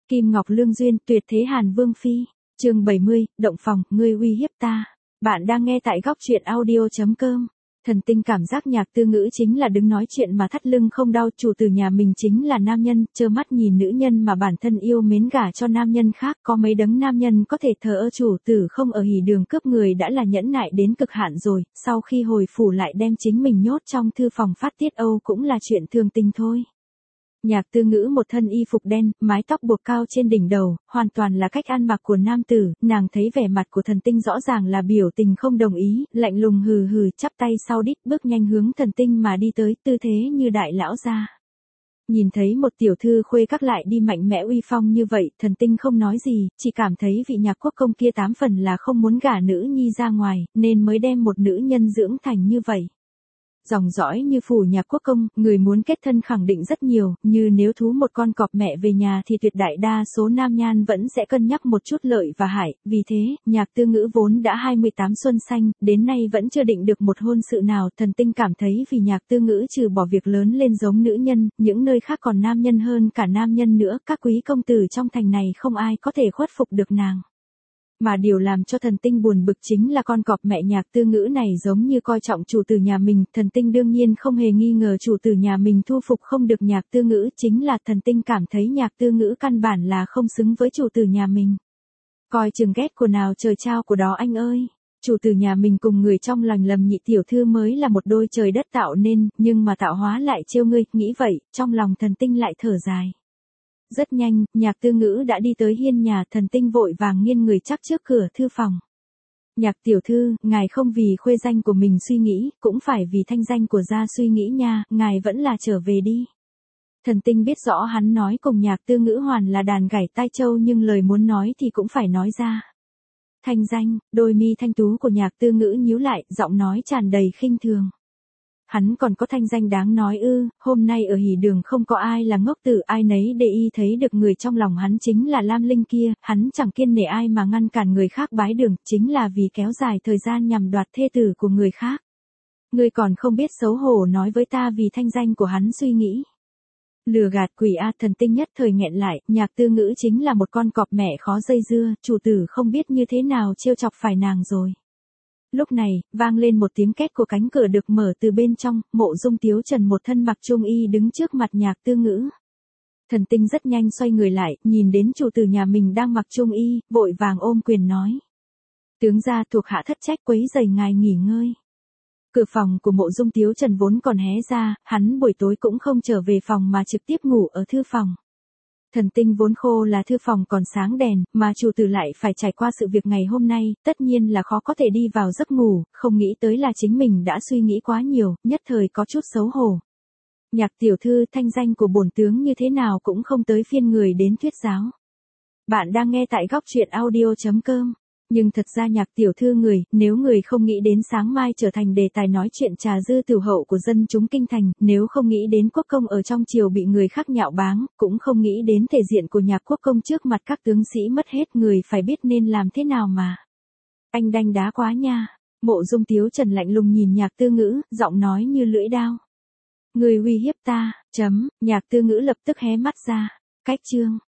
Kim Ngọc Lương Duyên, tuyệt thế Hàn Vương Phi. Chương 70, động phòng, ngươi uy hiếp ta. Bạn đang nghe tại góc truyện audio.com. Thần Tinh cảm giác Nhạc Tư Ngữ chính là đứng nói chuyện mà thắt lưng không đau, chủ tử nhà mình chính là nam nhân, trơ mắt nhìn nữ nhân mà bản thân yêu mến gả cho nam nhân khác, có mấy đấng nam nhân có thể thờ ơ chủ tử không ở hỉ đường cướp người đã là nhẫn nại đến cực hạn rồi, sau khi hồi phủ lại đem chính mình nhốt trong thư phòng phát tiết âu cũng là chuyện thường tình thôi. Nhạc Tư Ngữ một thân y phục đen, mái tóc buộc cao trên đỉnh đầu, hoàn toàn là cách ăn mặc của nam tử, nàng thấy vẻ mặt của Thần Tinh rõ ràng là biểu tình không đồng ý, lạnh lùng hừ hừ, chắp tay sau đít bước nhanh hướng Thần Tinh mà đi tới, tư thế như đại lão gia. Nhìn thấy một tiểu thư khuê các lại đi mạnh mẽ uy phong như vậy, Thần Tinh không nói gì, chỉ cảm thấy vị Nhạc Quốc công kia 8 phần là không muốn gả nữ nhi ra ngoài, nên mới đem một nữ nhân dưỡng thành như vậy. Dòng dõi như phủ Nhạc Quốc công, người muốn kết thân khẳng định rất nhiều, như nếu thú một con cọp mẹ về nhà thì tuyệt đại đa số nam nhan vẫn sẽ cân nhắc một chút lợi và hại, vì thế, Nhạc Tư Ngữ vốn đã 28 xuân xanh, đến nay vẫn chưa định được một hôn sự nào. Thần Tinh cảm thấy vì Nhạc Tư Ngữ trừ bỏ việc lớn lên giống nữ nhân, những nơi khác còn nam nhân hơn cả nam nhân nữa, các quý công tử trong thành này không ai có thể khuất phục được nàng. Mà điều làm cho Thần Tinh buồn bực chính là con cọp mẹ Nhạc Tư Ngữ này giống như coi trọng chủ tử nhà mình, Thần Tinh đương nhiên không hề nghi ngờ chủ tử nhà mình thu phục không được Nhạc Tư Ngữ, chính là Thần Tinh cảm thấy Nhạc Tư Ngữ căn bản là không xứng với chủ tử nhà mình. Coi chừng ghét của nào trời trao của đó anh ơi. Chủ tử nhà mình cùng người trong lành lầm nhị tiểu thư mới là một đôi trời đất tạo nên, nhưng mà tạo hóa lại trêu ngươi, nghĩ vậy, trong lòng Thần Tinh lại thở dài. Rất nhanh, Nhạc Tư Ngữ đã đi tới hiên nhà, Thần Tinh vội vàng nghiêng người chắc trước cửa thư phòng. Nhạc tiểu thư, ngài không vì khuê danh của mình suy nghĩ, cũng phải vì thanh danh của gia suy nghĩ nha, ngài vẫn là trở về đi. Thần Tinh biết rõ hắn nói cùng Nhạc Tư Ngữ hoàn là đàn gảy tai châu nhưng lời muốn nói thì cũng phải nói ra. Thanh danh, đôi mi thanh tú của Nhạc Tư Ngữ nhíu lại, giọng nói tràn đầy khinh thường. Hắn còn có thanh danh đáng nói ư? Hôm nay ở hỉ đường không có ai là ngốc tử, ai nấy để y thấy được người trong lòng hắn chính là Lam Linh kia, hắn chẳng kiêng nể ai mà ngăn cản người khác bái đường, chính là vì kéo dài thời gian nhằm đoạt thê tử của người khác. Ngươi còn không biết xấu hổ nói với ta vì thanh danh của hắn suy nghĩ. Lừa gạt quỷ a. Thần Tinh nhất thời nghẹn lại, Nhạc Tư Ngữ chính là một con cọp mẹ khó dây dưa, chủ tử không biết như thế nào trêu chọc phải nàng rồi. Lúc này, vang lên một tiếng két của cánh cửa được mở từ bên trong, Mộ Dung Tiếu Trần một thân mặc trung y đứng trước mặt Nhạc Tư Ngữ. Thần Tinh rất nhanh xoay người lại, nhìn đến chủ tử nhà mình đang mặc trung y, vội vàng ôm quyền nói. Tướng gia thuộc hạ thất trách quấy rầy ngài nghỉ ngơi. Cửa phòng của Mộ Dung Tiếu Trần vốn còn hé ra, hắn buổi tối cũng không trở về phòng mà trực tiếp ngủ ở thư phòng. Thần Tinh vốn khô là thư phòng còn sáng đèn, mà chủ tử lại phải trải qua sự việc ngày hôm nay, tất nhiên là khó có thể đi vào giấc ngủ, không nghĩ tới là chính mình đã suy nghĩ quá nhiều, nhất thời có chút xấu hổ. Nhạc tiểu thư, thanh danh của bổn tướng như thế nào cũng không tới phiên người đến thuyết giáo. Bạn đang nghe tại góc truyện audio.com. Nhưng thật ra Nhạc tiểu thư người, nếu người không nghĩ đến sáng mai trở thành đề tài nói chuyện trà dư tiểu hậu của dân chúng kinh thành, nếu không nghĩ đến quốc công ở trong triều bị người khác nhạo báng, cũng không nghĩ đến thể diện của Nhạc quốc công trước mặt các tướng sĩ mất hết, người phải biết nên làm thế nào mà. Anh đanh đá quá nha. Mộ Dung Tiếu Trần lạnh lùng nhìn Nhạc Tư Ngữ, giọng nói như lưỡi đao. Người uy hiếp ta, Nhạc Tư Ngữ lập tức hé mắt ra. Cách chương.